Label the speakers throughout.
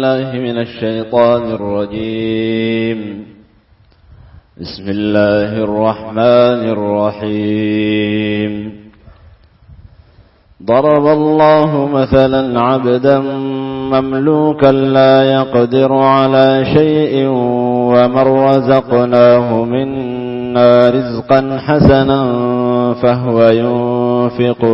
Speaker 1: بالله من الشيطان الرجيم. بسم الله الرحمن الرحيم. ضرب الله مثلا عبدا مملوكا لا يقدر على شيء ومن رزقناه منا رزقا حسنا فهو ينفق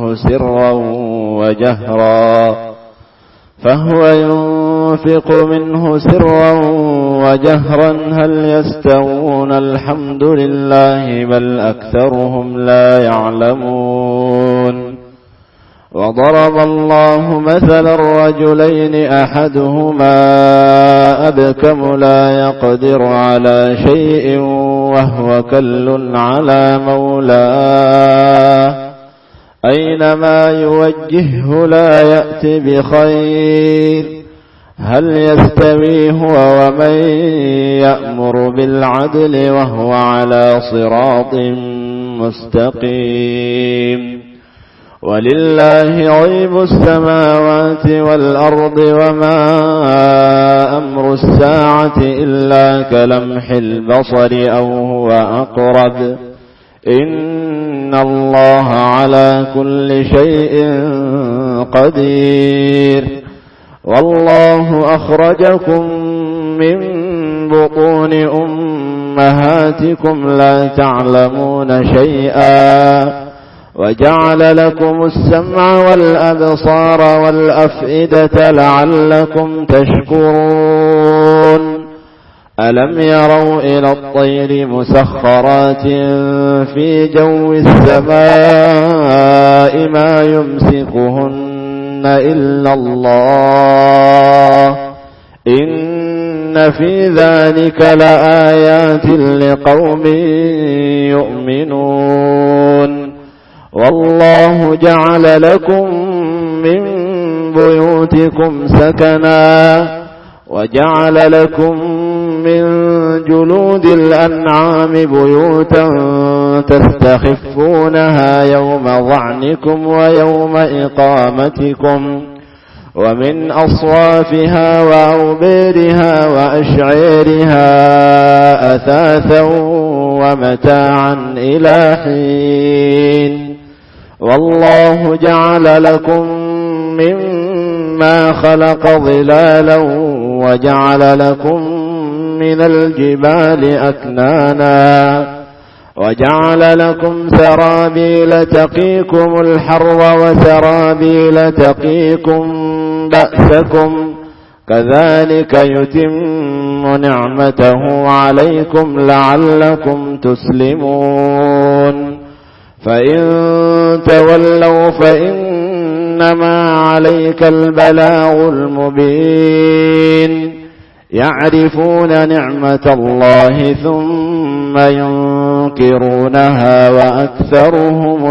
Speaker 1: منه سرا وجهرا هل يستوون؟ الحمد لله بل أكثرهم لا يعلمون. وضرب الله مثلا الرجلين أحدهما أبكم لا يقدر على شيء وهو كل على مولاه أينما يوجهه لا يأتي بخير. هل يستوي هو ومن يأمر بالعدل وهو على صراط مستقيم؟ ولله غيب السماوات والأرض وما أمر الساعة إلا كلمح البصر أو هو أقرب إن الله على كل شيء قدير. والله أخرجكم من بطون أمهاتكم لا تعلمون شيئا وجعل لكم السمع والأبصار والأفئدة لعلكم تشكرون. ألم يروا إلى الطير مسخرات في جو السماء ما يمسكهن إلا الله إن في ذلك لآيات لقوم يؤمنون. والله جعل لكم من بيوتكم سكنا وجعل لكم من جلود الأنعام بيوتا تستخفونها يوم ظعنكم ويوم إقامتكم ومن أصوافها وأوبارها وأشعيرها أثاثا ومتاعا إلى حين. والله جعل لكم مما خلق ظلالا وجعل لكم من الجبال أكنانا وجعل لكم سرابيل تقيكم الحر وسرابيل تقيكم بأسكم كذلك يتم نعمته عليكم لعلكم تسلمون. فإن تولوا فإنما عليك البلاغ المبين. يعرفون نعمة الله ثم ينكرونها وأكثرهم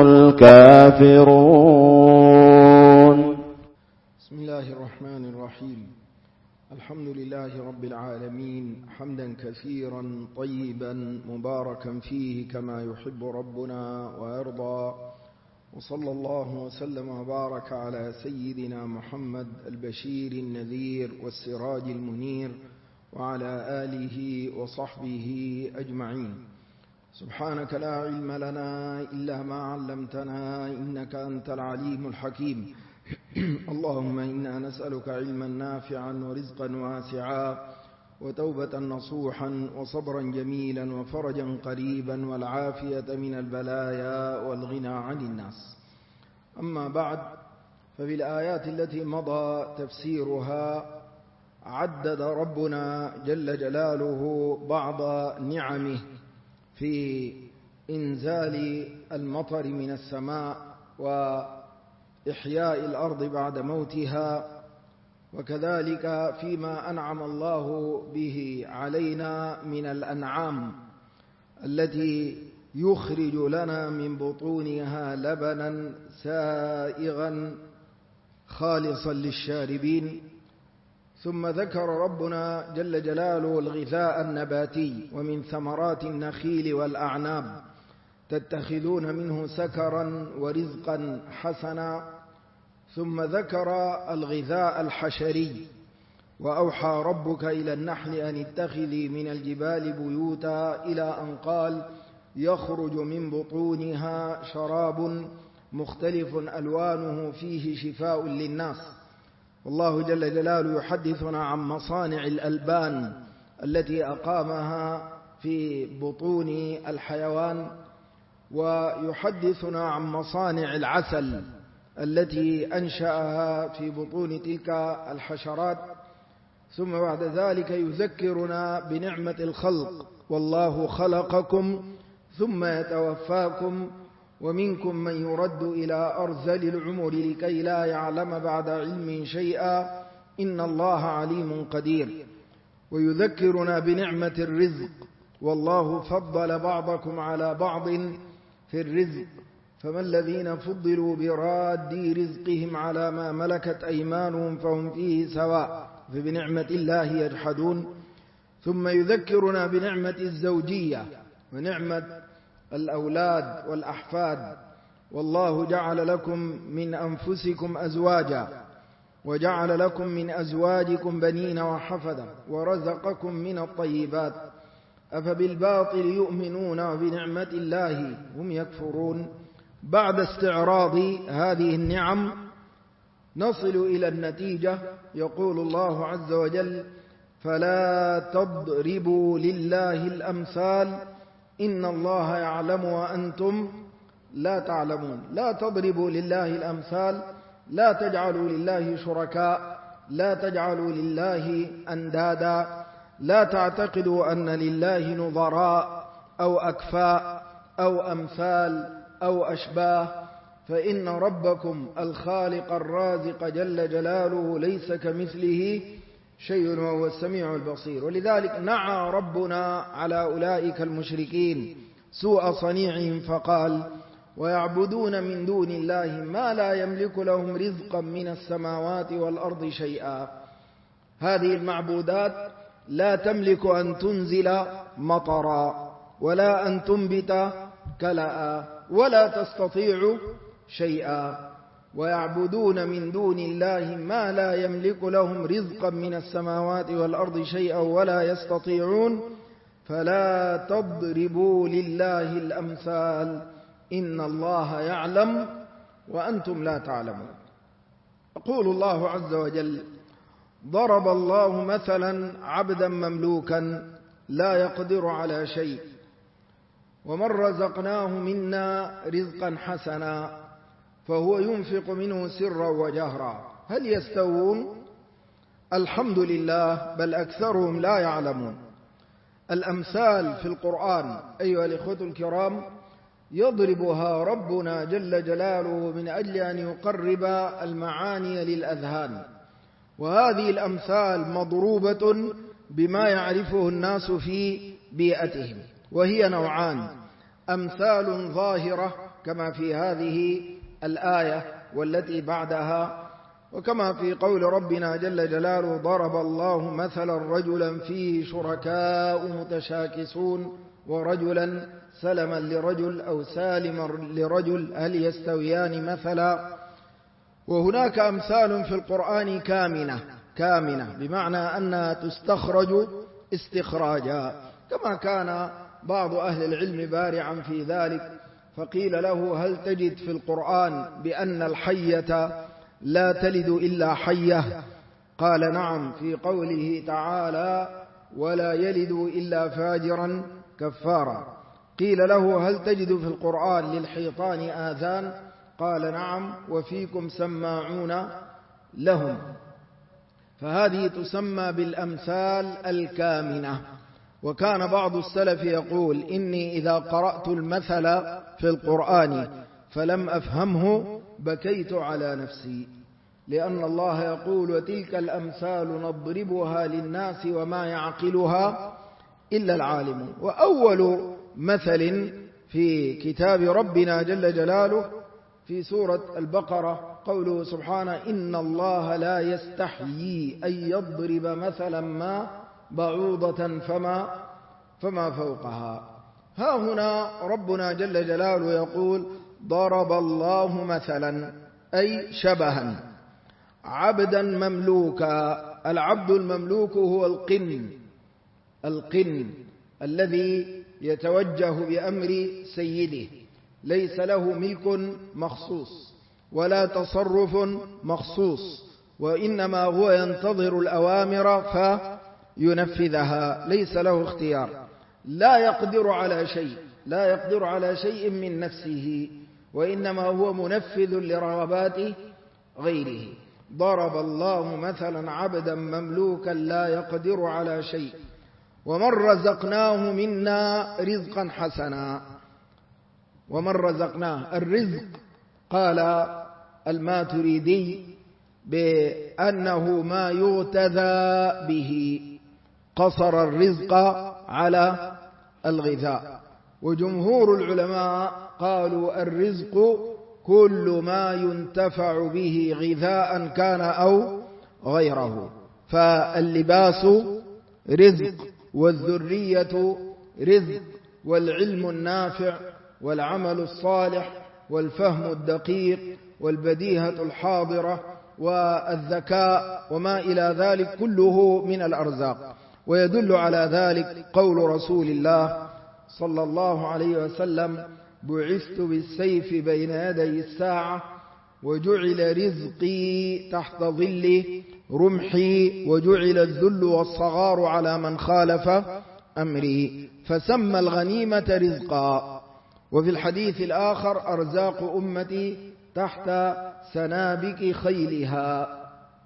Speaker 1: الكافرون.
Speaker 2: بسم الله الرحمن الرحيم. الحمد لله رب العالمين حمدا كثيرا طيبا مباركا فيه كما يحب ربنا ويرضى. وصلى الله وسلم وبارك على سيدنا محمد البشير النذير والسراج المنير وعلى آله وصحبه أجمعين. سبحانك لا علم لنا إلا ما علمتنا إنك أنت العليم الحكيم. اللهم إنا نسألك علما نافعا ورزقا واسعا وتوبة نصوحا وصبرا جميلا وفرجا قريبا والعافية من البلايا والغنى عن الناس. أما بعد، ففي الآيات التي مضى تفسيرها عدد ربنا جل جلاله بعض نعمه في إنزال المطر من السماء وإحياء الأرض بعد موتها، وكذلك فيما أنعم الله به علينا من الأنعام التي يخرج لنا من بطونها لبنا سائغا خالصا للشاربين. ثم ذكر ربنا جل جلاله الغذاء النباتي ومن ثمرات النخيل والأعناب تتخذون منه سكرا ورزقا حسنا. ثم ذكر الغذاء الحشري وأوحى ربك إلى النحل أن اتخذي من الجبال بيوتا إلى أن قال يخرج من بطونها شراب مختلف ألوانه فيه شفاء للناس. والله جل جلاله يحدثنا عن مصانع الألبان التي أقامها في بطون الحيوان، ويحدثنا عن مصانع العسل التي أنشأها في بطون تلك الحشرات. ثم بعد ذلك يذكرنا بنعمة الخلق، والله خلقكم ثم يتوفاكم ومنكم من يرد إلى أرذل العمر لكي لا يعلم بعد علم شيئا إن الله عليم قدير. ويذكرنا بنعمة الرزق، والله فضل بعضكم على بعض في الرزق، فما الذين فضلوا براد رزقهم على ما ملكت أيمانهم فهم فيه سواء فبنعمة الله يجحدون. ثم يذكرنا بنعمة الزوجية ونعمة الأولاد والأحفاد. والله جعل لكم من أنفسكم أزواجا وجعل لكم من أزواجكم بنين وحفدا ورزقكم من الطيبات أفبالباطل يؤمنون وبنعمة الله هم يكفرون. بعد استعراض هذه النعم نصل إلى النتيجة. يقول الله عز وجل فلا تضربوا لله الأمثال إن الله يعلم وأنتم لا تعلمون. لا تضربوا لله الأمثال، لا تجعلوا لله شركاء، لا تجعلوا لله أندادا، لا تعتقدوا أن لله نظراء أو أكفاء أو أمثال أو أشباه، فإن ربكم الخالق الرازق جل جلاله ليس كمثله شيء وهو السميع البصير. ولذلك نعى ربنا على أولئك المشركين سوء صنيعهم فقال ويعبدون من دون الله ما لا يملك لهم رزقا من السماوات والأرض شيئا. هذه المعبودات لا تملك أن تنزل مطرا ولا أن تنبت كلأ ولا تستطيع شيئا. ويعبدون من دون الله ما لا يملك لهم رزقا من السماوات والأرض شيئا ولا يستطيعون فلا تضربوا لله الأمثال إن الله يعلم وأنتم لا تعلمون. يقول الله عز وجل ضرب الله مثلا عبدا مملوكا لا يقدر على شيء ومن رزقناه منا رزقا حسنا فهو ينفق منه سرا وجهرا هل يستوون؟ الحمد لله بل أكثرهم لا يعلمون. الأمثال في القرآن أيها الإخوة الكرام يضربها ربنا جل جلاله من أجل أن يقرب المعاني للأذهان، وهذه الأمثال مضروبة بما يعرفه الناس في بيئتهم، وهي نوعان: أمثال ظاهرة كما في هذه الآية والتي بعدها، وكما في قول ربنا جل جلاله ضرب الله مثلا رجلا فيه شركاء متشاكسون ورجلا سلما لرجل أو سالما لرجل هل يستويان مثلا. وهناك أمثال في القرآن كامنة بمعنى أنها تستخرج استخراجا، كما كان بعض أهل العلم بارعا في ذلك فقيل له هل تجد في القرآن بأن الحية لا تلد إلا حية؟ قال نعم في قوله تعالى ولا يلد إلا فاجرا كفارا. قيل له هل تجد في القرآن للحيطان آذان؟ قال نعم وفيكم سماعون لهم. فهذه تسمى بالأمثال الكامنة. وكان بعض السلف يقول إني إذا قرأت المثل في القرآن فلم أفهمه بكيت على نفسي، لأن الله يقول وتلك الأمثال نضربها للناس وما يعقلها إلا العالمون. وأول مثل في كتاب ربنا جل جلاله في سورة البقرة قوله سبحانه إن الله لا يستحيي أن يضرب مثلا ما بعوضة فما فوقها. ها هنا ربنا جل جلاله يقول ضرب الله مثلا أي شبها عبدا مملوكا العبد المملوك هو القن الذي يتوجه بأمر سيده، ليس له ملك مخصوص ولا تصرف مخصوص، وإنما هو ينتظر الأوامر فينفذها، ليس له اختيار، لا يقدر على شيء من نفسه، وإنما هو منفذ لرغبات غيره. ضرب الله مثلا عبدا مملوكا لا يقدر على شيء ومن رزقناه منا رزقا حسنا. ومن رزقناه الرزق، قال الماتريدي بأنه ما يغتذى به، قصر الرزق على الغذاء. وجمهور العلماء قالوا الرزق كل ما ينتفع به غذاء كان أو غيره، فاللباس رزق، والذرية رزق، والعلم النافع، والعمل الصالح، والفهم الدقيق، والبديهة الحاضرة، والذكاء، وما إلى ذلك كله من الأرزاق. ويدل على ذلك قول رسول الله صلى الله عليه وسلم: بعثت بالسيف بين يدي الساعة وجعل رزقي تحت ظل رمحي وجعل الذل والصغار على من خالف أمري، فسمى الغنيمة رزقا. وفي الحديث الآخر: أرزاق أمتي تحت سنابك خيلها.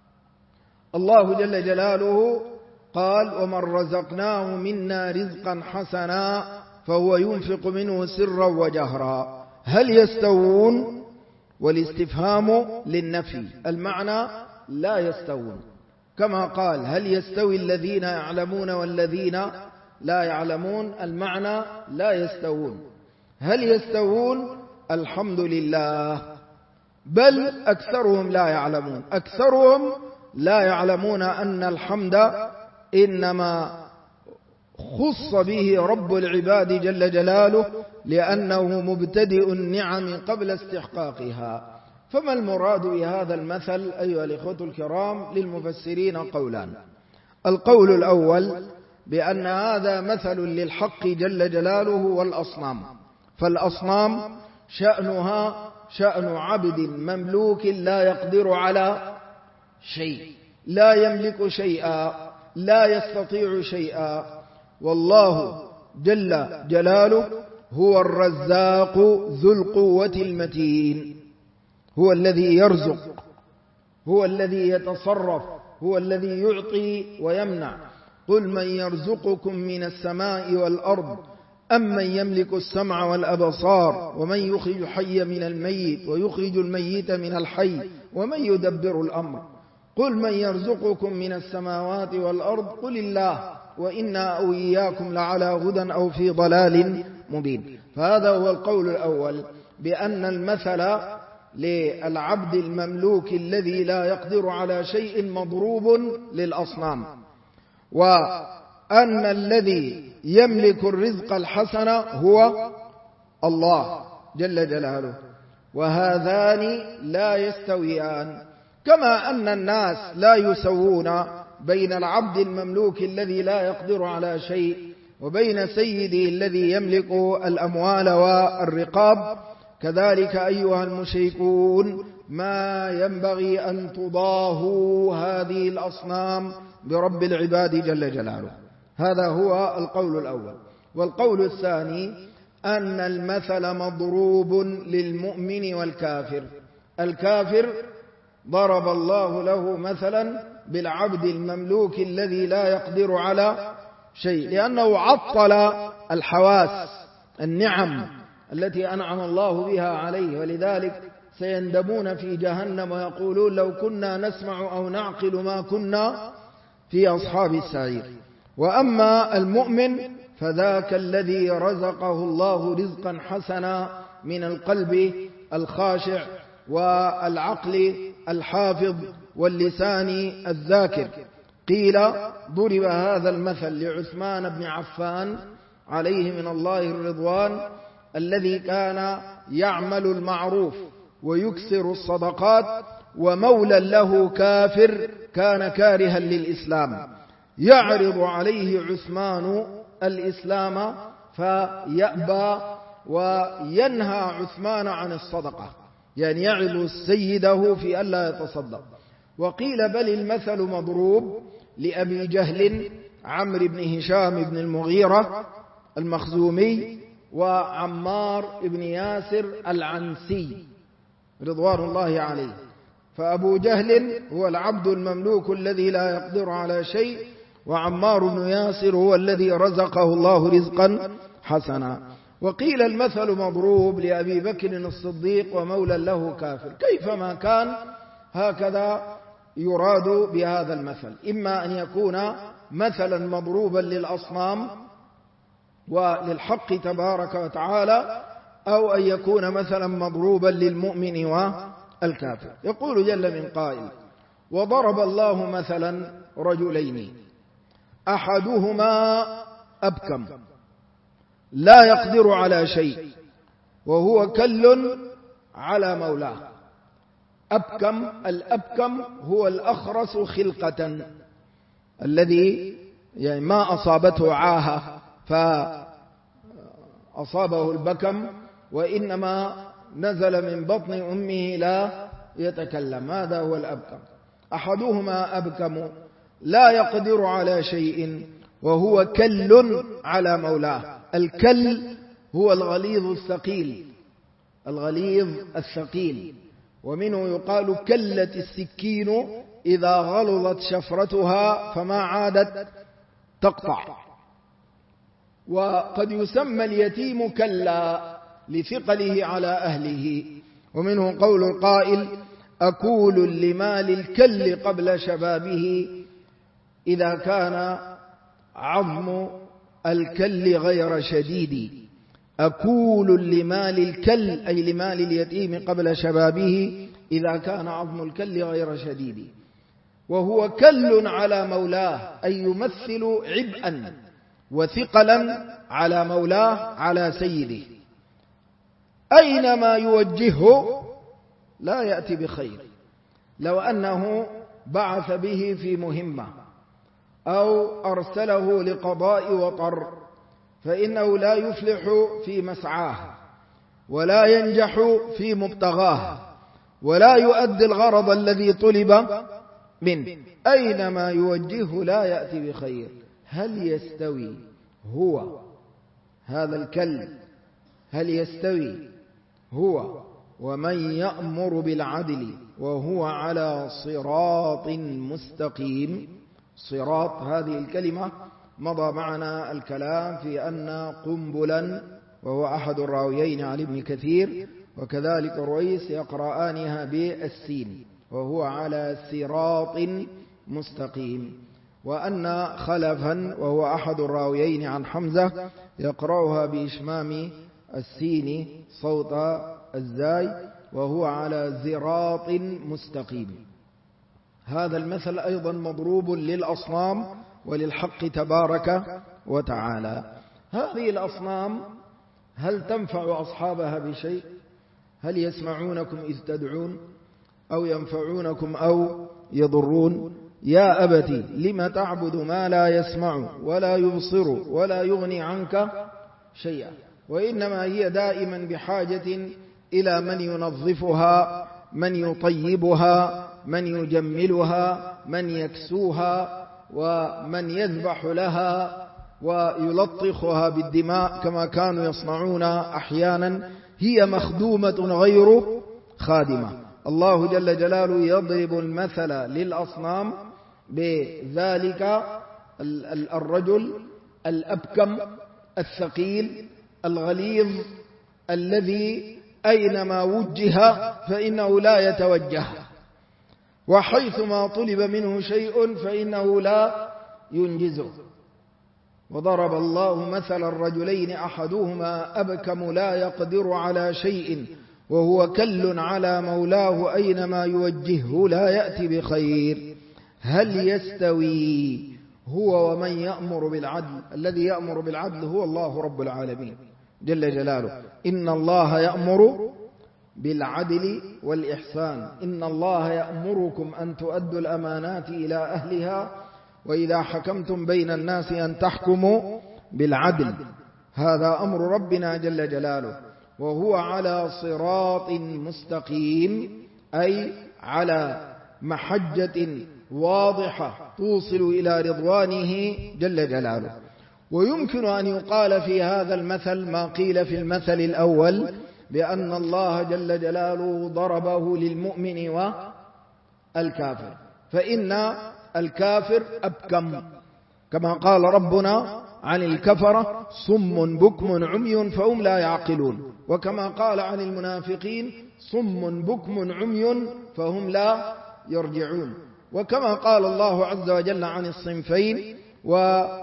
Speaker 2: الله جل جلاله قال: ومن رزقناه منا رزقا حسنا فهو ينفق منه سرا وجهرا. هل يستوون؟ والاستفهام للنفي، المعنى لا يستوون، كما قال: هل يستوي الذين يعلمون والذين لا يعلمون؟ المعنى لا يستوون. هل يستوون؟ الحمد لله، بل أكثرهم لا يعلمون. أكثرهم لا يعلمون أن الحمد إنما خص به رب العباد جل جلاله، لأنه مبتدئ النعم قبل استحقاقها. فما المراد بهذا المثل أيها الإخوة الكرام؟ للمفسرين قولان. القول الأول بأن هذا مثل للحق جل جلاله والأصنام، فالأصنام شأنها شأن عبد مملوك لا يقدر على شيء، لا يملك شيئا، لا يستطيع شيئا. والله جل جلاله هو الرزاق ذو القوة المتين، هو الذي يرزق، هو الذي يتصرف، هو الذي يعطي ويمنع. قل من يرزقكم من السماء والأرض أم من يملك السمع والأبصار ومن يخرج الحي من الميت ويخرج الميت من الحي ومن يدبر الأمر. قل من يرزقكم من السماوات والأرض قل الله وإنا أو إياكم لعلى هدى أو في ضلال مبين. فهذا هو القول الأول، بأن المثل للعبد المملوك الذي لا يقدر على شيء مضروب للأصنام، وأن الذي يملك الرزق الحسن هو الله جل جلاله، وهذان لا يستويان. كما أن الناس لا يسوون بين العبد المملوك الذي لا يقدر على شيء وبين سيده الذي يملك الأموال والرقاب، كذلك أيها المشركون ما ينبغي أن تضاهوا هذه الأصنام برب العباد جل جلاله. هذا هو القول الأول. والقول الثاني أن المثل مضروب للمؤمن والكافر. الكافر ضرب الله له مثلا بالعبد المملوك الذي لا يقدر على شيء، لأنه عطل الحواس، النعم التي أنعم الله بها عليه، ولذلك سيندمون في جهنم ويقولون لو كنا نسمع أو نعقل ما كنا في أصحاب السعير. وأما المؤمن فذاك الذي رزقه الله رزقا حسنا من القلب الخاشع والعقل الحافظ واللسان الذاكر. قيل ضرب هذا المثل لعثمان بن عفان عليه من الله الرضوان، الذي كان يعمل المعروف ويكثر الصدقات، ومولى له كافر كان كارها للإسلام، يعرض عليه عثمان الإسلام فيأبى وينهى عثمان عن الصدقة، يعني يعظ سيده في ألا يتصدق. وقيل بل المثل مضروب لأبي جهل عمرو بن هشام بن المغيرة المخزومي وعمار بن ياسر العنسي رضوان الله عليه. فأبو جهل هو العبد المملوك الذي لا يقدر على شيء، وعمار بن ياسر هو الذي رزقه الله رزقا حسنا. وقيل المثل مضروب لأبي بكر الصديق ومولى له كافر. كيفما كان هكذا يراد بهذا المثل، إما أن يكون مثلا مضروبا للأصنام وللحق تبارك وتعالى، أو أن يكون مثلا مضروبا للمؤمن والكافر. يقول جل من قائل: وضرب الله مثلا رجلين أحدهما أبكم لا يقدر على شيء وهو كل على مولاه. أبكم، الأبكم هو الأخرس خلقة، الذي يعني ما أصابته عاهة فأصابه البكم، وإنما نزل من بطن أمه لا يتكلم، هذا هو الأبكم. أحدهما أبكم لا يقدر على شيء وهو كل على مولاه. الكل هو الغليظ الثقيل، الغليظ الثقيل، ومنه يقال كلت السكين إذا غلظت شفرتها فما عادت تقطع. وقد يسمى اليتيم كلا لثقله على أهله. ومنه قول القائل: أكول لمال الكل قبل شبابه إذا كان عظم الكل غير شديد. أكول لمال الكل أي لمال اليتيم قبل شبابه إذا كان عظم الكل غير شديد. وهو كل على مولاه أي يمثل عبئا وثقلا على مولاه على سيده، أينما يوجهه لا يأتي بخير. لو أنه بعث به في مهمة أو أرسله لقضاء وطر فإنه لا يفلح في مسعاه ولا ينجح في مبتغاه ولا يؤدي الغرض الذي طلب منه. أينما يوجهه لا يأتي بخير. هل يستوي هو هذا الكلب، هل يستوي هو ومن يأمر بالعدل وهو على صراط مستقيم؟ صراط هذه الكلمة مضى معنا الكلام في أن قنبلا وهو أحد الراويين عن ابن كثير وكذلك رويس يقرآنها بالسين وهو على صراط مستقيم، وأن خلفا وهو أحد الراويين عن حمزة يقرأها بإشمام السين صوت الزاي وهو على زراط مستقيم. هذا المثل أيضا مضروب للأصنام وللحق تبارك وتعالى. هذه الأصنام هل تنفع أصحابها بشيء؟ هل يسمعونكم إذ تدعون أو ينفعونكم أو يضرون؟ يا أبتي لم تعبد ما لا يسمع ولا يبصر ولا يغني عنك شيئا. وإنما هي دائما بحاجة إلى من ينظفها، من يطيبها، من يجملها، من يكسوها، ومن يذبح لها ويلطخها بالدماء كما كانوا يصنعون أحيانا. هي مخدومة غير خادمة. الله جل جلاله يضرب المثل للأصنام بذلك الرجل الأبكم الثقيل الغليظ الذي أينما وجه فإنه لا يتوجه، وحيثما طلب منه شيء فإنه لا ينجزه. وضرب الله مثل الرجلين أحدهما أبكم لا يقدر على شيء وهو كل على مولاه أينما يوجهه لا يأتي بخير. هل يستوي هو ومن يأمر بالعدل؟ الذي يأمر بالعدل هو الله رب العالمين جل جلاله. إن الله يأمر بالعدل والإحسان. إن الله يأمركم أن تؤدوا الأمانات إلى أهلها وإذا حكمتم بين الناس أن تحكموا بالعدل. هذا أمر ربنا جل جلاله، وهو على صراط مستقيم، أي على محجة واضحة توصل إلى رضوانه جل جلاله. ويمكن أن يقال في هذا المثل ما قيل في المثل الأول، بأن الله جل جلاله ضربه للمؤمن والكافر، فإن الكافر أبكم، كما قال ربنا عن الكفرة صم بكم عمي فهم لا يعقلون، وكما قال عن المنافقين صم بكم عمي فهم لا يرجعون، وكما قال الله عز وجل عن الصنفين ولو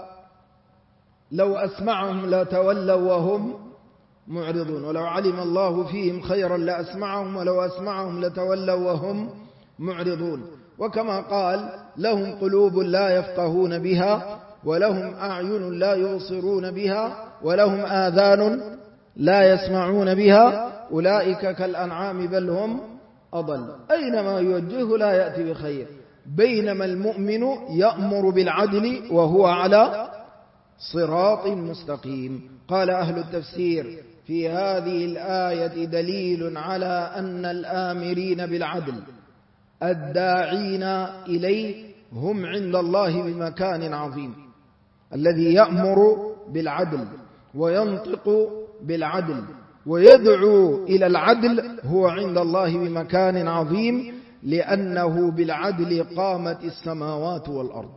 Speaker 2: أسمعهم لتولوا وهم معرضون، ولو علم الله فيهم خيرا لأسمعهم ولو أسمعهم لتولوا وهم معرضون، وكما قال لهم قلوب لا يفقهون بها ولهم أعين لا يبصرون بها ولهم آذان لا يسمعون بها أولئك كالأنعام بل هم أضل. أينما يوجهه لا يأتي بخير، بينما المؤمن يأمر بالعدل وهو على صراط مستقيم. قال أهل التفسير في هذه الآية دليل على أن الآمرين بالعدل الداعين إليه هم عند الله بمكان عظيم. الذي يأمر بالعدل وينطق بالعدل ويدعو إلى العدل هو عند الله بمكان عظيم، لأنه بالعدل قامت السماوات والأرض.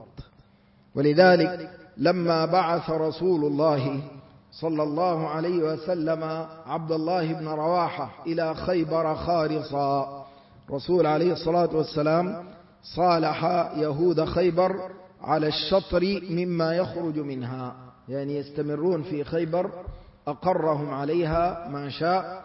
Speaker 2: ولذلك لما بعث رسول الله صلى الله عليه وسلم عبد الله بن رواحة إلى خيبر خارصا، رسول عليه الصلاة والسلام صالح يهود خيبر على الشطر مما يخرج منها، يعني يستمرون في خيبر، أقرهم عليها ما شاء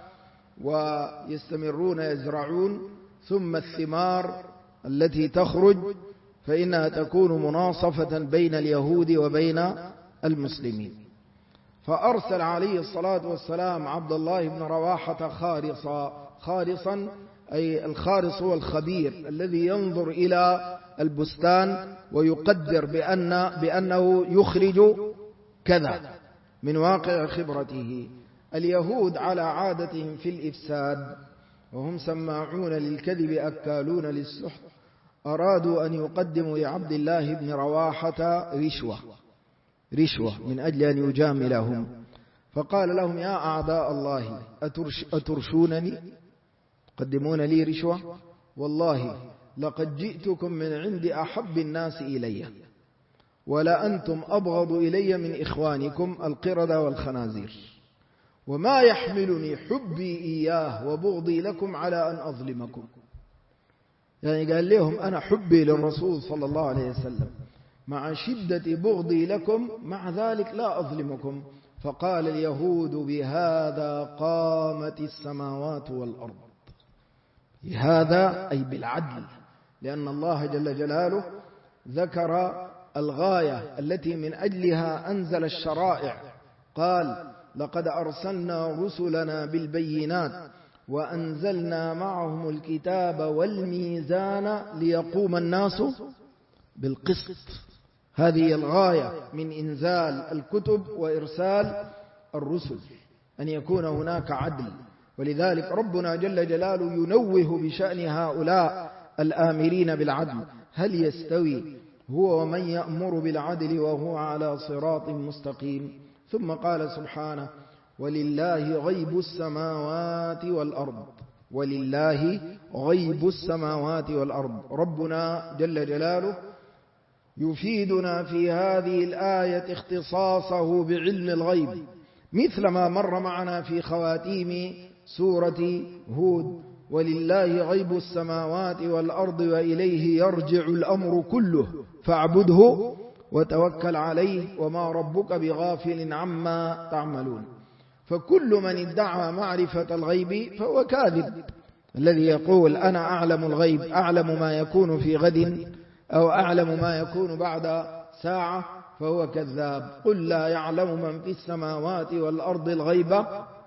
Speaker 2: ويستمرون يزرعون، ثم الثمار التي تخرج فإنها تكون مناصفة بين اليهود وبين المسلمين. فأرسل عليه الصلاة والسلام عبد الله بن رواحة خارصا، أي الخارص هو الخبير الذي ينظر إلى البستان ويقدر بأنه يخرج كذا من واقع خبرته. اليهود على عادتهم في الإفساد وهم سماعون للكذب أكالون للسحت، أرادوا أن يقدموا لعبد الله بن رواحة رشوة من أجل أن يجاملهم، فقال لهم يا أعداء الله أترشونني قدمون لي رشوة؟ والله لقد جئتكم من عند أحب الناس إلي ولا أنتم أبغض إلي من إخوانكم القردة والخنازير، وما يحملني حبي إياه وبغضي لكم على أن أظلمكم. يعني قال لهم أنا حبي للرسول صلى الله عليه وسلم مع شدة بغضي لكم، مع ذلك لا أظلمكم. فقال اليهود بهذا قامت السماوات والأرض، بهذا أي بالعدل، لأن الله جل جلاله ذكر الغاية التي من أجلها أنزل الشرائع، قال لقد أرسلنا رسلنا بالبينات وأنزلنا معهم الكتاب والميزان ليقوم الناس بالقسط. هذه الغاية من إنزال الكتب وإرسال الرسل، أن يكون هناك عدل. ولذلك ربنا جل جلاله ينوه بشأن هؤلاء الآمرين بالعدل، هل يستوي هو ومن يأمر بالعدل وهو على صراط مستقيم؟ ثم قال سبحانه ولله غيب السماوات والأرض، ولله غيب السماوات والأرض. ربنا جل جلاله يفيدنا في هذه الآية اختصاصه بعلم الغيب، مثل ما مر معنا في خواتيم سورة هود ولله غيب السماوات والأرض وإليه يرجع الأمر كله فاعبده وتوكل عليه وما ربك بغافل عما تعملون. فكل من ادعى معرفة الغيب فهو كاذب. الذي يقول أنا أعلم الغيب، أعلم ما يكون في غد أو أعلم ما يكون بعد ساعة، فهو كذاب. قل لا يعلم من في السماوات والأرض الغيب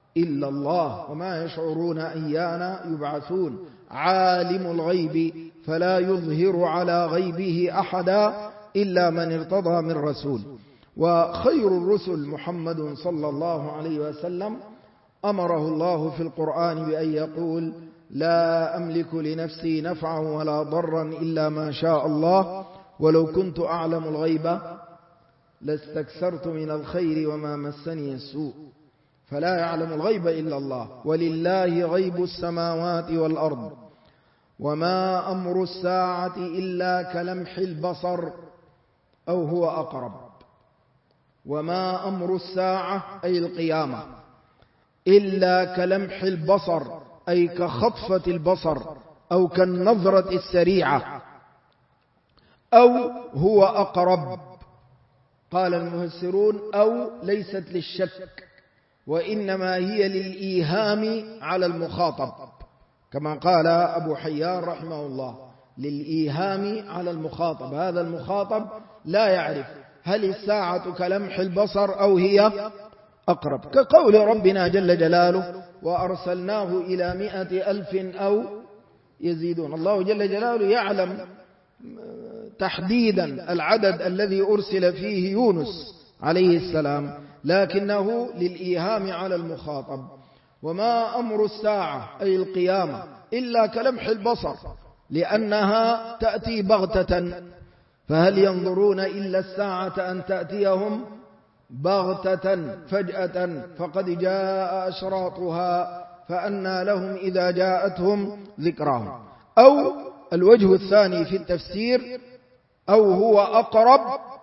Speaker 2: إلا الله وما يشعرون أيان يبعثون عالم الغيب فلا يظهر على غيبه أحدا إلا من ارتضى من رسول. وخير الرسل محمد صلى الله عليه وسلم أمره الله في القرآن بأن يقول لا أملك لنفسي نفعا ولا ضرا إلا ما شاء الله ولو كنت أعلم الغيب لاستكثرت من الخير وما مسني السوء. فلا يعلم الغيب إلا الله ولله غيب السماوات والأرض وما أمر الساعة إلا كلمح البصر أو هو أقرب. وما أمر الساعة أي القيامة إلا كلمح البصر أي كخطفة البصر أو كالنظرة السريعة أو هو أقرب. قال المفسرون أو ليست للشك وإنما هي للإيهام على المخاطب، كما قال أبو حيان رحمه الله للإيهام على المخاطب. هذا المخاطب لا يعرف هل الساعة كلمح البصر أو هي أقرب، كقول ربنا جل جلاله وأرسلناه إلى 100,000 أو يزيدون. الله جل جلاله يعلم تحديدا العدد الذي أرسل فيه يونس عليه السلام، لكنه للإيهام على المخاطب. وما أمر الساعة أي القيامة إلا كلمح البصر لأنها تأتي بغتة، فهل ينظرون إلا الساعة أن تأتيهم بغتة فجأة فقد جاء أشراطها فأنى لهم إذا جاءتهم ذكراهم. أو الوجه الثاني في التفسير أو هو أقرب،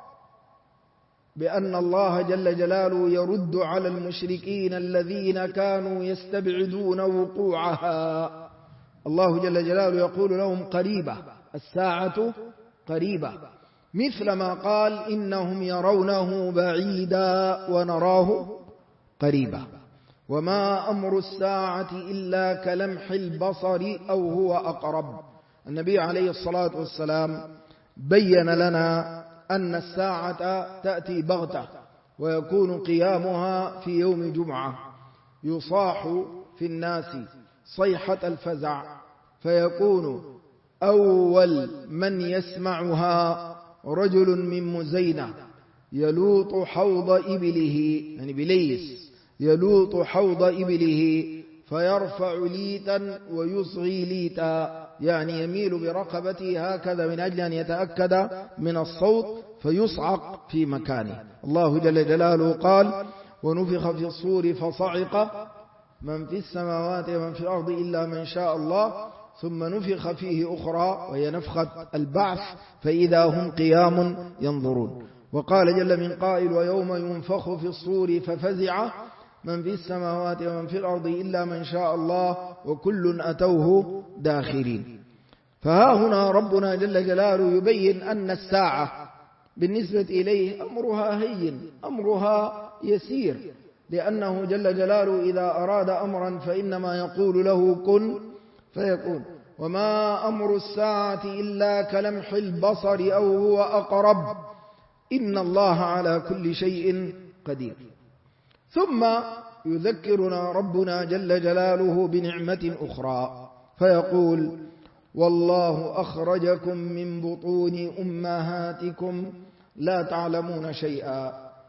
Speaker 2: بأن الله جل جلاله يرد على المشركين الذين كانوا يستبعدون وقوعها. الله جل جلاله يقول لهم قريبة، الساعة قريبة، مثل ما قال إنهم يرونه بعيدا ونراه قريبا. وما أمر الساعة إلا كلمح البصر أو هو أقرب. النبي عليه الصلاة والسلام بين لنا أن الساعة تأتي بغتة ويكون قيامها في يوم جمعة، يصاح في الناس صيحة الفزع فيكون أول من يسمعها رجل من مزينة يلوط حوض إبله، يعني بليس يلوط حوض إبله فيرفع ليتا ويصغي ليتا، يعني يميل برقبته هكذا من أجل أن يتأكد من الصوت فيصعق في مكانه. الله جل جلاله قال ونفخ في الصور فصعق من في السماوات ومن في الأرض إلا من شاء الله ثم نفخ فيه أخرى وهي نفخة البعث فإذا هم قيام ينظرون. وقال جل من قائل ويوم ينفخ في الصور ففزع من في السماوات ومن في الأرض إلا من شاء الله وكل أتوه داخرين. فها هنا ربنا جل جلاله يبين أن الساعة بالنسبة إليه أمرها هين، أمرها يسير، لأنه جل جلاله إذا أراد أمرا فإنما يقول له كن فيكون. وما أمر الساعة إلا كلمح البصر أو هو أقرب إن الله على كل شيء قدير. ثم يذكرنا ربنا جل جلاله بنعمة أخرى فيقول والله أخرجكم من بطون أمهاتكم لا تعلمون شيئا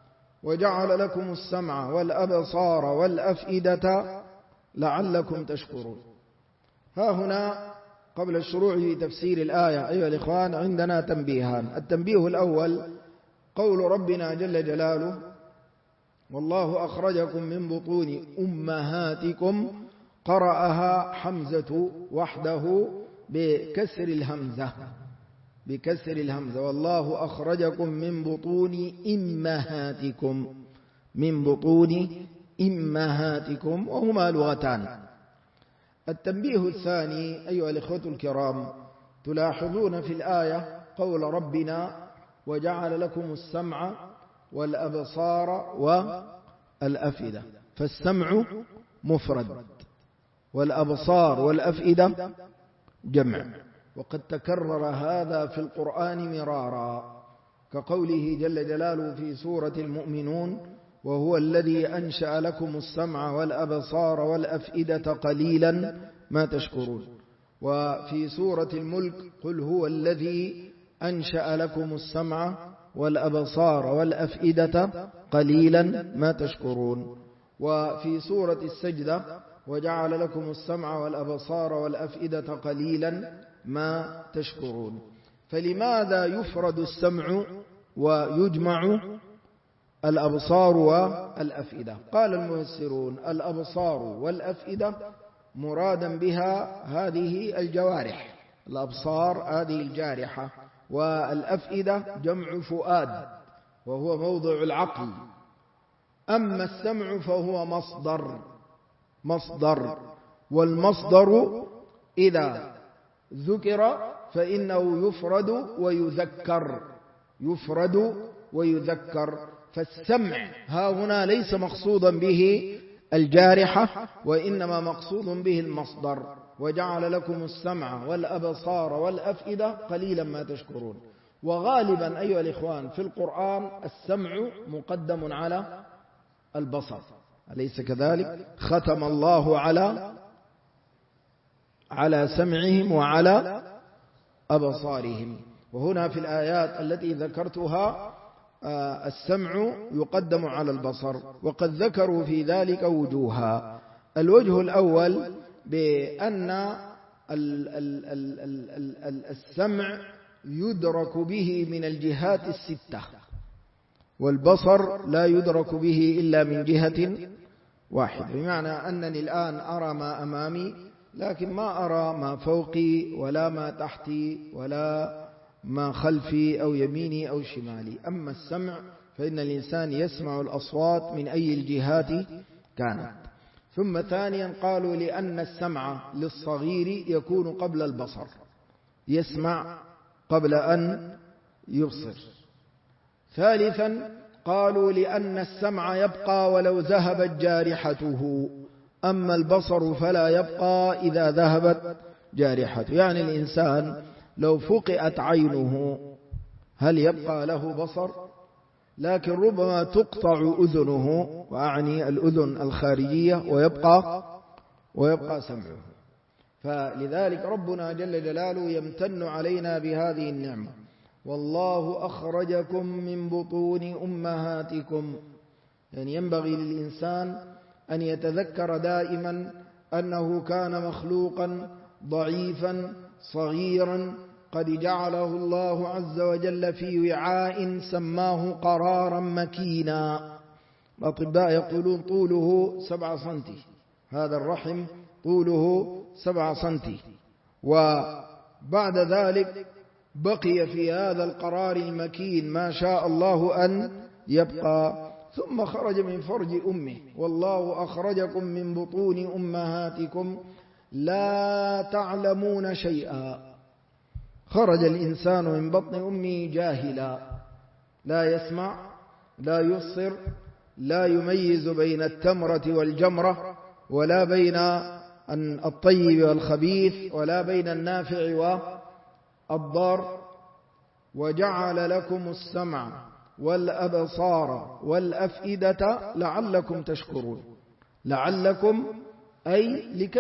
Speaker 2: وجعل لكم السمع والأبصار والأفئدة لعلكم تشكرون. ها هنا قبل الشروع في تفسير الآية أيها الإخوان عندنا تنبيهان. التنبيه الأول قول ربنا جل جلاله والله أخرجكم من بطون أمهاتكم، قرأها حمزة وحده بكسر الهمزة والله أخرجكم من بطون أمهاتكم، من بطون أمهاتكم، وهما لغتان. التنبيه الثاني أيها الإخوة الكرام تلاحظون في الآية قول ربنا وجعل لكم السمع والأبصار والأفئدة، فالسمع مفرد والأبصار والأفئدة جمع، وقد تكرر هذا في القرآن مرارا كقوله جل جلاله في سورة المؤمنون وهو الذي أنشأ لكم السمع والأبصار والأفئدة قليلا ما تشكرون. وفي سورة الملك قل هو الذي أنشأ لكم السمع والأبصار والأفئدة قليلا ما تشكرون. وفي سورة السجدة وجعل لكم السمع والأبصار والأفئدة قليلا ما تشكرون. فلماذا يفرد السمع ويجمع الأبصار والأفئدة؟ قال المفسرون الأبصار والأفئدة مرادا بها هذه الجوارح، الأبصار هذه الجارحة، والأفئدة جمع فؤاد وهو موضع العقل. أما السمع فهو مصدر، والمصدر إذا ذكر فإنه يفرد ويذكر. فالسمع ها هنا ليس مقصودا به الجارحة، وإنما مقصود به المصدر. وجعل لكم السمع والأبصار والأفئدة قليلا ما تشكرون. وغالبا أيها الإخوان في القرآن السمع مقدم على البصر، أليس كذلك؟ ختم الله على سمعهم وعلى أبصارهم. وهنا في الآيات التي ذكرتها السمع يقدم على البصر، وقد ذكروا في ذلك وجوها. الوجه الأول بأن السمع يدرك به من الجهات الستة، والبصر لا يدرك به إلا من جهة واحدة. بمعنى أنني الآن أرى ما أمامي لكن ما أرى ما فوقي ولا ما تحتي ولا ما خلفي أو يميني أو شمالي. أما السمع فإن الإنسان يسمع الأصوات من أي الجهات كانت. ثم ثانيا قالوا لأن السمع للصغير يكون قبل البصر، يسمع قبل أن يبصر. ثالثا قالوا لأن السمع يبقى ولو ذهبت جارحته، أما البصر فلا يبقى إذا ذهبت جارحته. يعني الإنسان لو فقئت عينه هل يبقى له بصر؟ لكن ربما تقطع أذنه، وأعني الأذن الخارجية، ويبقى سمعه. فلذلك ربنا جل جلاله يمتن علينا بهذه النعمة. والله أخرجكم من بطون أمهاتكم. يعني ينبغي للإنسان أن يتذكر دائما أنه كان مخلوقا ضعيفا صغيرا قد جعله الله عز وجل في وعاء سماه قرارا مكينا. الأطباء يقولون طوله 7 سنتي، هذا الرحم طوله 7 سنتي، وبعد ذلك بقي في هذا القرار المكين ما شاء الله أن يبقى، ثم خرج من فرج أمه. والله أخرجكم من بطون أمهاتكم لا تعلمون شيئا. خرج الإنسان من بطن أمه جاهلا، لا يسمع لا يبصر لا يميز بين التمرة والجمرة، ولا بين الطيب والخبيث، ولا بين النافع والضار. وجعل لكم السمع والأبصار والأفئدة لعلكم تشكرون. لعلكم أي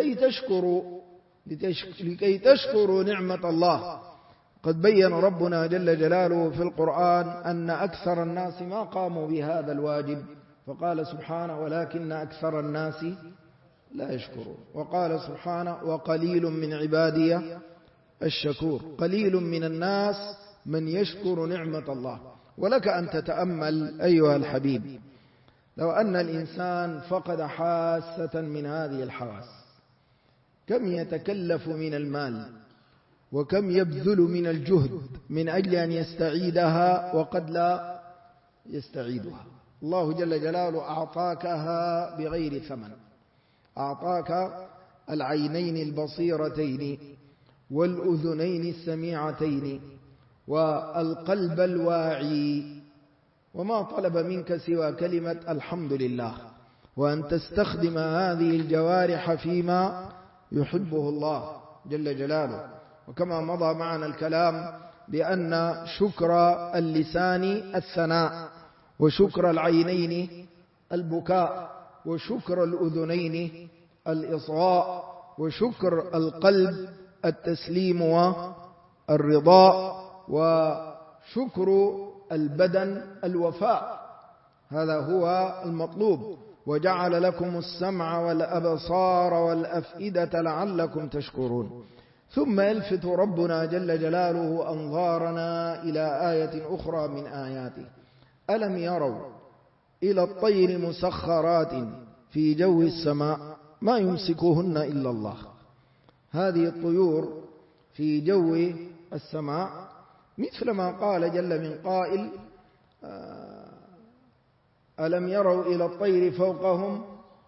Speaker 2: لكي تشكروا نعمة الله. قد بين ربنا جل جلاله في القرآن أن أكثر الناس ما قاموا بهذا الواجب، فقال سبحانه ولكن أكثر الناس لا يشكرون. وقال سبحانه وقليل من عبادي الشكور. قليل من الناس من يشكر نعمة الله. ولك أن تتأمل أيها الحبيب، لو أن الإنسان فقد حاسة من هذه الحواس كم يتكلف من المال وكم يبذل من الجهد من أجل أن يستعيدها وقد لا يستعيدها. الله جل جلاله أعطاكها بغير ثمن، أعطاك العينين البصيرتين والأذنين السميعتين والقلب الواعي، وما طلب منك سوى كلمة الحمد لله، وأن تستخدم هذه الجوارح فيما يحبه الله جل جلاله. وكما مضى معنا الكلام بأن شكر اللسان الثناء، وشكر العينين البكاء، وشكر الأذنين الإصغاء، وشكر القلب التسليم والرضاء، وشكر البدن الوفاء. هذا هو المطلوب. وجعل لكم السمع والأبصار والأفئدة لعلكم تشكرون. ثم يلفت ربنا جل جلاله أنظارنا إلى آية أخرى من آياته: ألم يروا إلى الطير مسخرات في جو السماء ما يمسكهن إلا الله. هذه الطيور في جو السماء مثل ما قال جل من قائل: ألم يروا إلى الطير فوقهم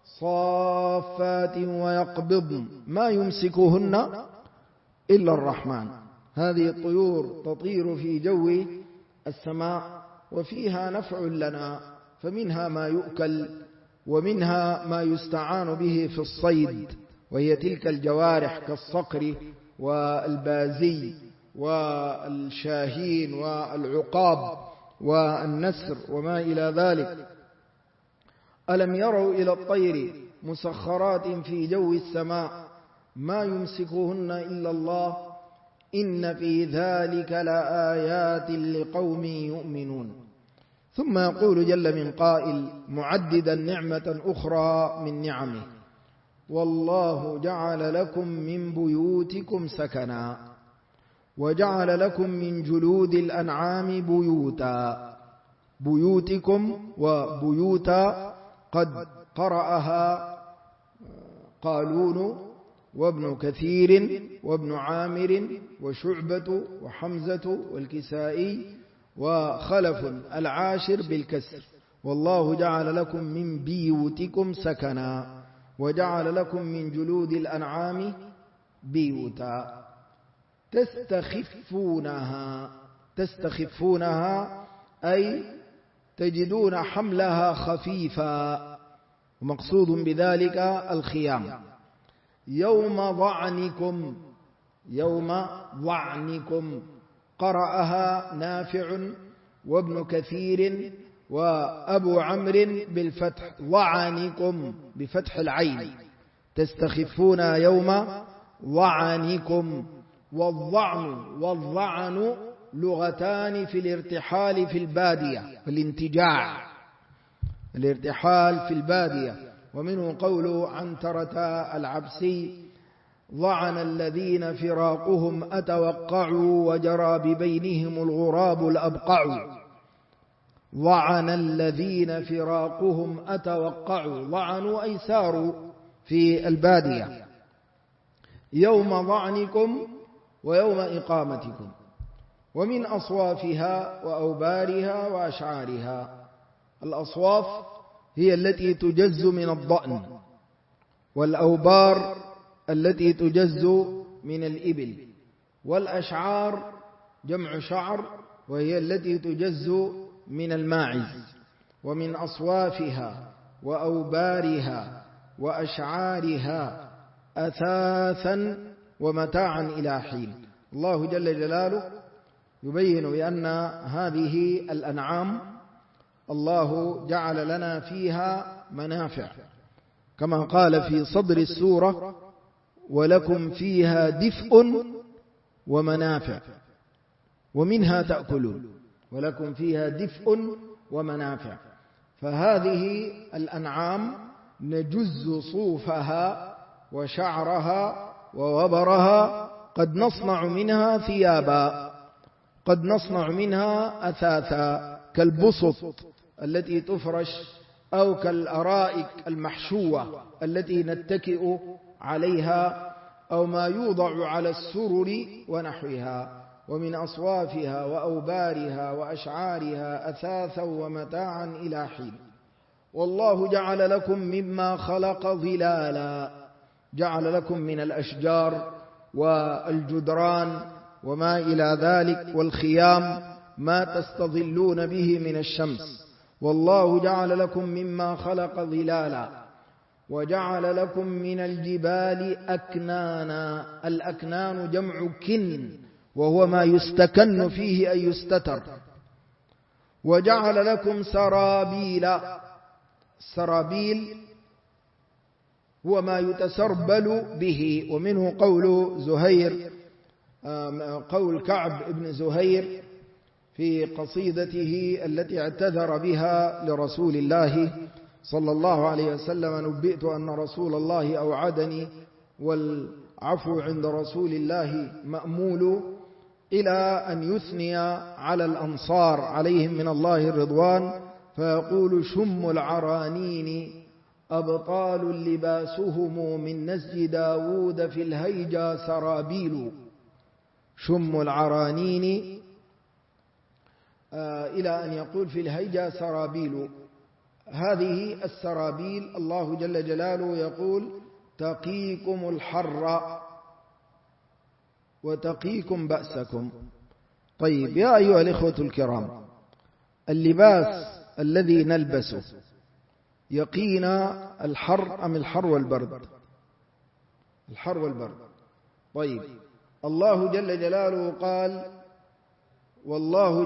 Speaker 2: صافات ويقبضن ما يمسكهن إلا الرحمن. هذه الطيور تطير في جو السماء وفيها نفع لنا، فمنها ما يؤكل ومنها ما يستعان به في الصيد، وهي تلك الجوارح كالصقر والبازي والشاهين والعقاب والنسر وما إلى ذلك. ألم يروا إلى الطير مسخرات في جو السماء ما يمسكهن إلا الله إن في ذلك لآيات لقوم يؤمنون. ثم يقول جل من قائل معددا نعمة أخرى من نعمه: والله جعل لكم من بيوتكم سكنا وجعل لكم من جلود الأنعام بيوتا. بيوتكم وبيوتا قد قرأها قالون وابن كثير وابن عامر وشعبة وحمزة والكسائي وخلف العاشر بالكسر. والله جعل لكم من بيوتكم سكنا وجعل لكم من جلود الأنعام بيوتا تستخفونها أي تجدون حملها خفيفا، ومقصود بذلك الخيام. يوم ضعنكم قرأها نافع وابن كثير وأبو عمرو بالفتح، ضعنكم بفتح العين، تستخفون يوم ضعنكم. والضعن لغتان في الارتحال في البادية، الانتجاع، الارتحال في البادية. ومنه قول عنترة العبسي: ضعن الذين فراقهم أتوقعوا وجرى ببينهم الغراب الأبقع. ضعن الذين فراقهم أتوقعوا، ضعنوا أي ساروا في البادية. يوم ضعنكم ويوم إقامتكم. ومن أصوافها وأوبارها وأشعارها. الأصواف هي التي تجز من الضأن، والأوبار التي تجز من الإبل، والأشعار جمع شعر وهي التي تجز من الماعز. ومن أصوافها وأوبارها وأشعارها أثاثا ومتاعا إلى حين. الله جل جلاله يبين بأن هذه الأنعام الله جعل لنا فيها منافع، كما قال في صدر السورة: ولكم فيها دفء ومنافع ومنها تأكلون. ولكم فيها دفء ومنافع. فهذه الأنعام نجز صوفها وشعرها ووبرها، قد نصنع منها ثيابا، قد نصنع منها أثاثا كالبسط التي تفرش، أو كالأرائك المحشوة التي نتكئ عليها، أو ما يوضع على السرر ونحوها. ومن أصوافها وأوبارها وأشعارها أثاثا ومتاعا إلى حين. والله جعل لكم مما خلق ظلالا، جعل لكم من الأشجار والجدران وما إلى ذلك والخيام ما تستظلون به من الشمس. والله جعل لكم مما خلق ظلالا وجعل لكم من الجبال أكنانا. الأكنان جمع كن، وهو ما يستكن فيه أي يستتر. وجعل لكم سرابيل السرابيل هو ما يتسربل به، ومنه قول زهير، قول كعب بن زهير في قصيدته التي اعتذر بها لرسول الله صلى الله عليه وسلم: نبئت أن رسول الله أوعدني والعفو عند رسول الله مأمول، إلى أن يثني على الأنصار عليهم من الله الرضوان فيقول: شم العرانين أبطال لباسهم من نسج داود في الهيجا سرابيل. شم العرانين إلى أن يقول في الهيجا سرابيل. هذه السرابيل الله جل جلاله يقول: تقيكم الحر وتقيكم بأسكم. طيب يا أيها الإخوة الكرام، اللباس الذي نلبسه يقينا الحر أم الحر والبرد؟ الحر والبرد. طيب الله جل جلاله قال: والله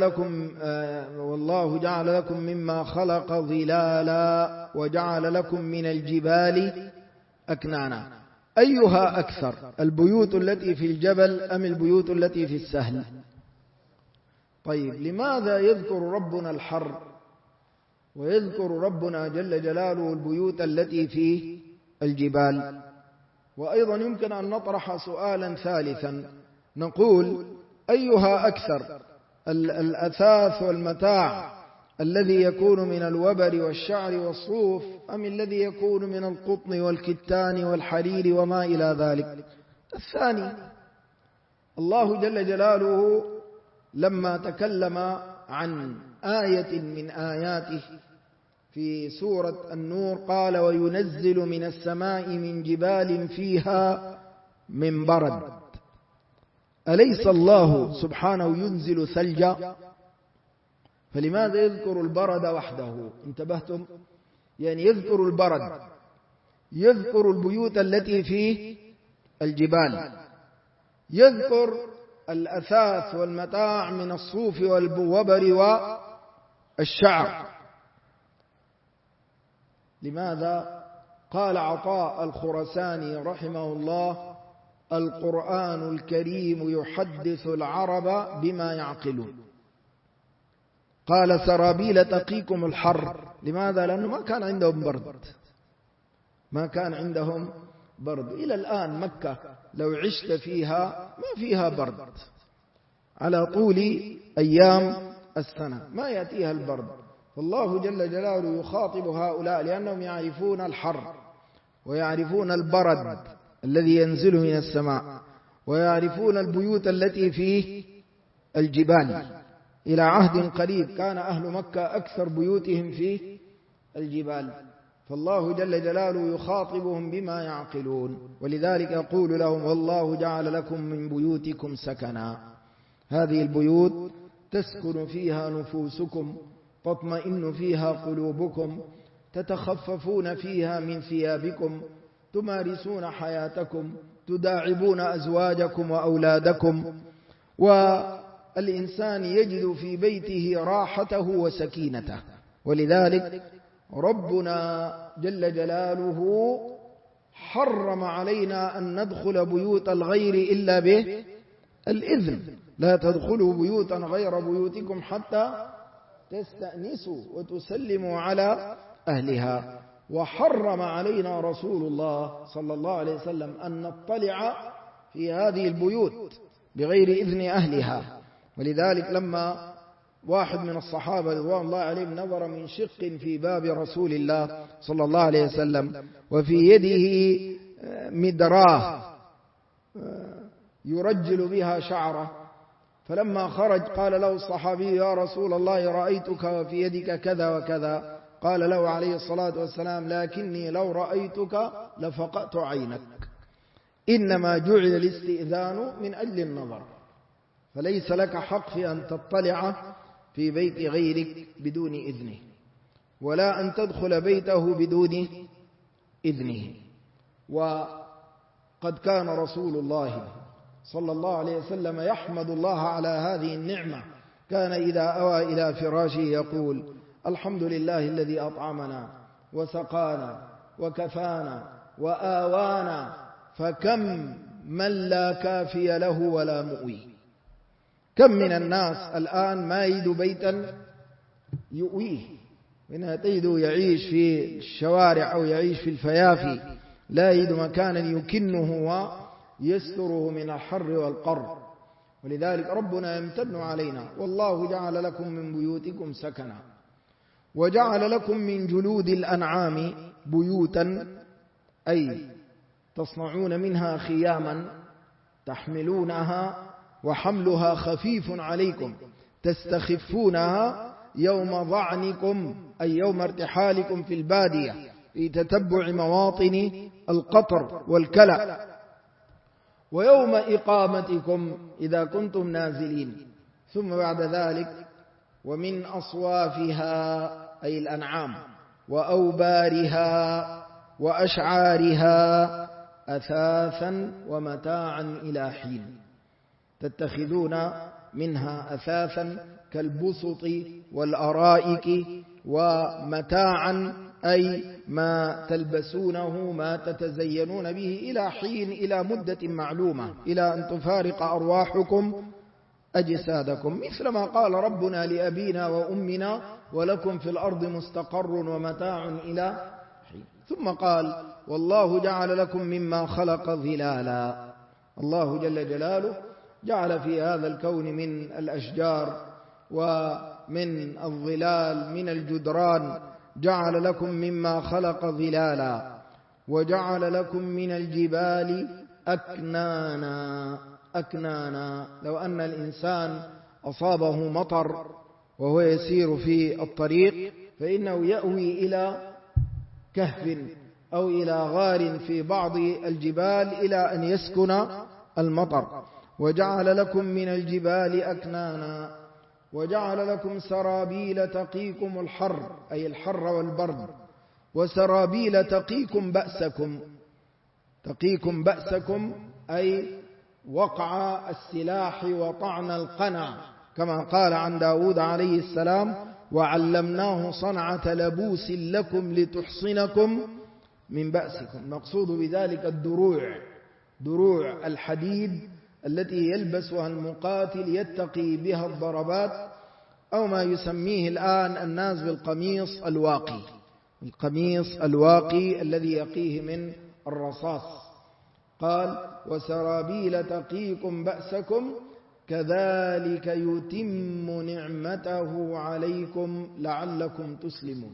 Speaker 2: جعل لكم مما خلق ظلالا وجعل لكم من الجبال أكنانا. أيها أكثر، البيوت التي في الجبل أم البيوت التي في السهل؟ طيب لماذا يذكر ربنا الحر ويذكر ربنا جل جلاله البيوت التي في الجبال؟ وأيضا يمكن أن نطرح سؤالا ثالثا، نقول: أيها أكثر، الأثاث والمتاع الذي يكون من الوبر والشعر والصوف أم الذي يكون من القطن والكتان والحرير وما إلى ذلك؟ الثاني. الله جل جلاله لما تكلم عن آية من آياته في سورة النور قال: وينزل من السماء من جبال فيها من برد. أليس الله سبحانه ينزل ثلجا؟ فلماذا يذكر البرد وحده؟ انتبهتم؟ يعني يذكر البرد، يذكر البيوت التي في الجبال، يذكر الأثاث والمتاع من الصوف والوبر والشعر. لماذا؟ قال عطاء الخرساني رحمه الله: القرآن الكريم يحدث العرب بما يعقلون. قال: سرابيل تقيكم الحر. لماذا؟ لأنه ما كان عندهم برد، ما كان عندهم برد. إلى الآن مكة لو عشت فيها ما فيها برد، على طول أيام السنة ما يأتيها البرد. فالله جل جلاله يخاطب هؤلاء لأنهم يعرفون الحر ويعرفون البرد الذي ينزل من السماء، ويعرفون البيوت التي في الجبال. إلى عهد قريب كان أهل مكة أكثر بيوتهم في الجبال، فالله جل جلاله يخاطبهم بما يعقلون. ولذلك يقول لهم: والله جعل لكم من بيوتكم سكنا. هذه البيوت تسكن فيها نفوسكم، تطمئن فيها قلوبكم، تتخففون فيها من ثيابكم، تمارسون حياتكم، تداعبون أزواجكم وأولادكم، والإنسان يجد في بيته راحته وسكينته. ولذلك ربنا جل جلاله حرم علينا أن ندخل بيوت الغير إلا بالإذن. لا تدخلوا بيوتا غير بيوتكم حتى تستأنسوا وتسلموا على أهلها. وحرم علينا رسول الله صلى الله عليه وسلم أن نطلع في هذه البيوت بغير إذن أهلها. ولذلك لما واحد من الصحابة رضوان الله عليهم نظر من شق في باب رسول الله صلى الله عليه وسلم وفي يده مدراه يرجل بها شعره، فلما خرج قال له الصحابي: يا رسول الله رأيتك وفي يدك كذا وكذا. قال له عليه الصلاة والسلام: لكني لو رأيتك لفقأت عينك، إنما جعل الاستئذان من أجل النظر، فليس لك حق في أن تطلع في بيت غيرك بدون إذنه، ولا أن تدخل بيته بدون إذنه. وقد كان رسول الله صلى الله عليه وسلم يحمد الله على هذه النعمة. كان إذا أوى إلى فراشه يقول: الحمد لله الذي أطعمنا وسقانا وكفانا وآوانا، فكم من لا كافي له ولا مؤوي. كم من الناس الآن ما يجد بيتا يؤويه، منها تجده يعيش في الشوارع أو يعيش في الفيافي، لا يجد مكانا يكنه ويستره من الحر والقر. ولذلك ربنا يمتن علينا: والله جعل لكم من بيوتكم سكنا وجعل لكم من جلود الأنعام بيوتا، أي تصنعون منها خياما تحملونها وحملها خفيف عليكم، تستخفونها يوم ظعنكم أي يوم ارتحالكم في البادية في تتبع مواطن القطر والكلى، ويوم إقامتكم إذا كنتم نازلين. ثم بعد ذلك: ومن أصوافها أي الأنعام وأوبارها وأشعارها أثاثا ومتاعا إلى حين. تتخذون منها أثاثا كالبسط والأرائك، ومتاعا أي ما تلبسونه ما تتزينون به إلى حين، إلى مدة معلومة، إلى أن تفارق أرواحكم أجسادكم، مثل ما قال ربنا لأبينا وأمنا: ولكم في الأرض مستقر ومتاع إلى حين. ثم قال: والله جعل لكم مما خلق ظلالا. الله جل جلاله جعل في هذا الكون من الأشجار ومن الظلال من الجدران، جعل لكم مما خلق ظلالا، وجعل لكم من الجبال أكنانا. أكنانا، لو أن الإنسان أصابه مطر وهو يسير في الطريق فإنه يأوي إلى كهف أو إلى غار في بعض الجبال إلى أن يسكن المطر. وجعل لكم من الجبال أكنانا، وجعل لكم سرابيل تقيكم الحر أي الحر والبرد، وسرابيل تقيكم بأسكم. تقيكم بأسكم أي وقع السلاح وطعن القنع، كما قال عن داود عليه السلام: وعلمناه صنعة لبوس لكم لتحصنكم من بأسكم. مقصود بذلك الدروع، دروع الحديد التي يلبسها المقاتل يتقي بها الضربات، أو ما يسميه الآن الناس بالقميص الواقي، القميص الواقي الذي يقيه من الرصاص. قال: وسرابيل تقيكم بأسكم كذلك يتم نعمته عليكم لعلكم تسلمون.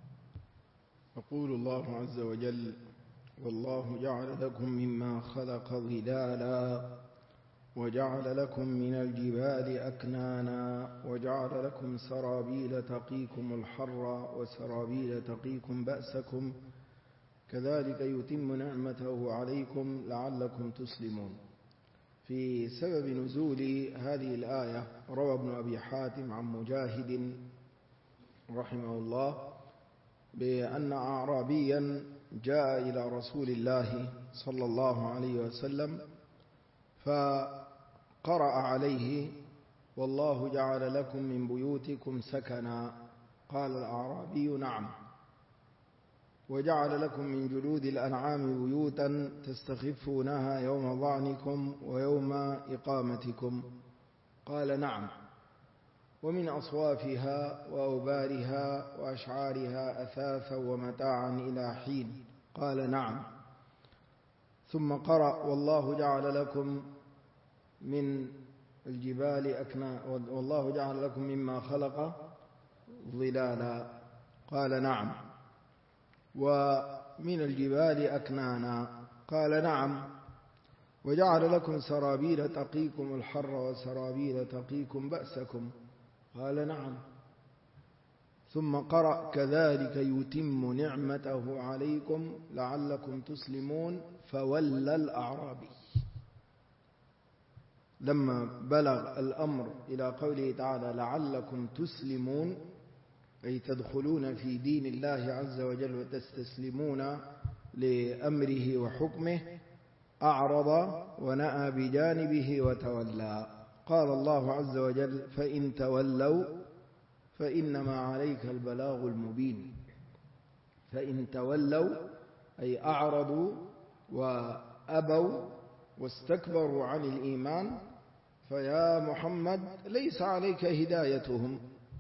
Speaker 2: يقول الله عز وجل: والله جعل لكم مما خلق ظلالا وجعل لكم من الجبال أكنانا وجعل لكم سرابيل تقيكم الحر وسرابيل تقيكم بأسكم كذلك يتم نعمته عليكم لعلكم تسلمون. في سبب نزول هذه الآية روى ابن أبي حاتم عن مجاهد رحمه الله بأن أعرابيا جاء إلى رسول الله صلى الله عليه وسلم فقرأ عليه: والله جعل لكم من بيوتكم سكنا. قال الأعرابي: نعم. وجعل لكم من جلود الأنعام بيوتا تستخفونها يوم ظعنكم ويوم إقامتكم. قال: نعم. ومن أصوافها وأوبارها وأشعارها أثاثا ومتاعا إلى حين. قال: نعم. ثم قرأ: والله جعل لكم من الجبال أكنانا والله جعل لكم مما خلق ظلالا. قال: نعم. ومن الجبال أكنانا. قال: نعم. وجعل لكم سرابيل تقيكم الحر وسرابيل تقيكم بأسكم. قال: نعم. ثم قرأ: كذلك يتم نعمته عليكم لعلكم تسلمون. فولى الأعرابي. لما بلغ الأمر إلى قوله تعالى: لعلكم تسلمون، أي تدخلون في دين الله عز وجل وتستسلمون لأمره وحكمه، أعرض ونأى بجانبه وتولى. قال الله عز وجل: فإن تولوا فإنما عليك البلاغ المبين. فإن تولوا أي أعرضوا وأبوا واستكبروا عن الإيمان فيا محمد ليس عليك هدايتهم،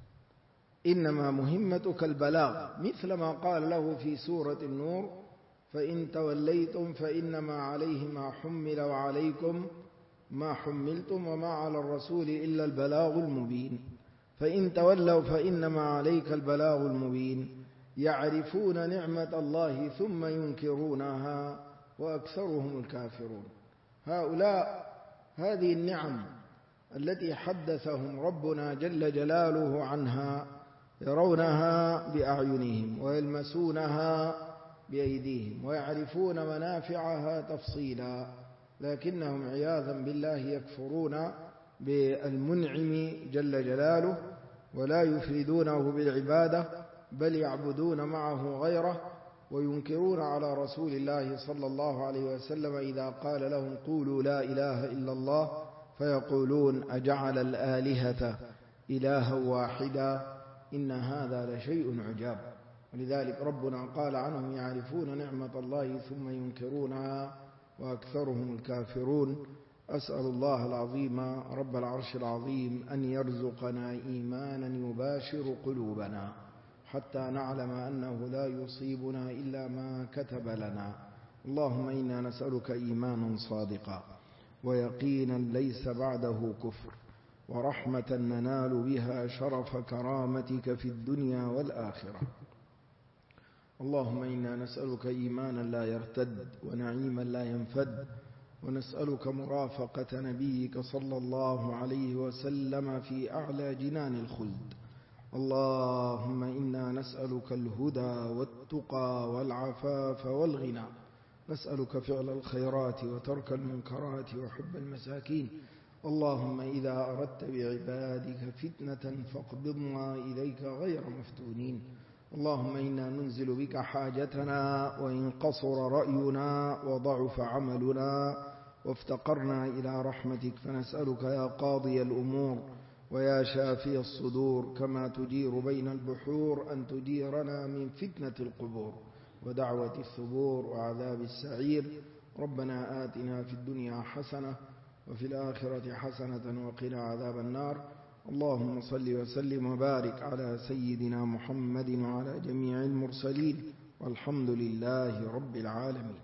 Speaker 2: إنما مهمتك البلاغ، مثل ما قال له في سورة النور: فإن توليتم فإنما عليه ما حمل وعليكم ما حملتم وما على الرسول إلا البلاغ المبين. فإن تولوا فإنما عليك البلاغ المبين. يعرفون نعمة الله ثم ينكرونها وأكثرهم الكافرون. هؤلاء هذه النعم التي حدثهم ربنا جل جلاله عنها يرونها بأعينهم ويلمسونها بأيديهم ويعرفون منافعها تفصيلا، لكنهم عياذا بالله يكفرون بالمنعم جل جلاله ولا يفردونه بالعبادة بل يعبدون معه غيره، وينكرون على رسول الله صلى الله عليه وسلم إذا قال لهم قولوا لا إله إلا الله فيقولون أجعل الآلهة إلها واحدا إن هذا لشيء عجاب. ولذلك ربنا قال عنهم: يعرفون نعمة الله ثم ينكرونها وأكثرهم الكافرون. أسأل الله العظيم رب العرش العظيم أن يرزقنا إيمانا يباشر قلوبنا حتى نعلم أنه لا يصيبنا إلا ما كتب لنا. اللهم إنا نسألك إيمانا صادقا ويقينا ليس بعده كفر ورحمة ننال بها شرف كرامتك في الدنيا والآخرة. اللهم إنا نسألك إيمانا لا يرتد ونعيما لا ينفد، ونسألك مرافقة نبيك صلى الله عليه وسلم في أعلى جنان الخلد. اللهم إنا نسألك الهدى والتقى والعفاف والغنى، نسألك فعل الخيرات وترك المنكرات وحب المساكين. اللهم إذا أردت بعبادك فتنة فاقبضنا إليك غير مفتونين. اللهم إنا ننزل بك حاجتنا وإن قصر رأينا وضعف عملنا وافتقرنا إلى رحمتك، فنسألك يا قاضي الأمور ويا شافي الصدور كما تجير بين البحور أن تجيرنا من فتنة القبور ودعوة الثبور وعذاب السعير. ربنا آتنا في الدنيا حسنة وفي الآخرة حسنة وقنا عذاب النار. اللهم صل وسلم وبارك على سيدنا محمد وعلى جميع المرسلين، والحمد لله رب العالمين.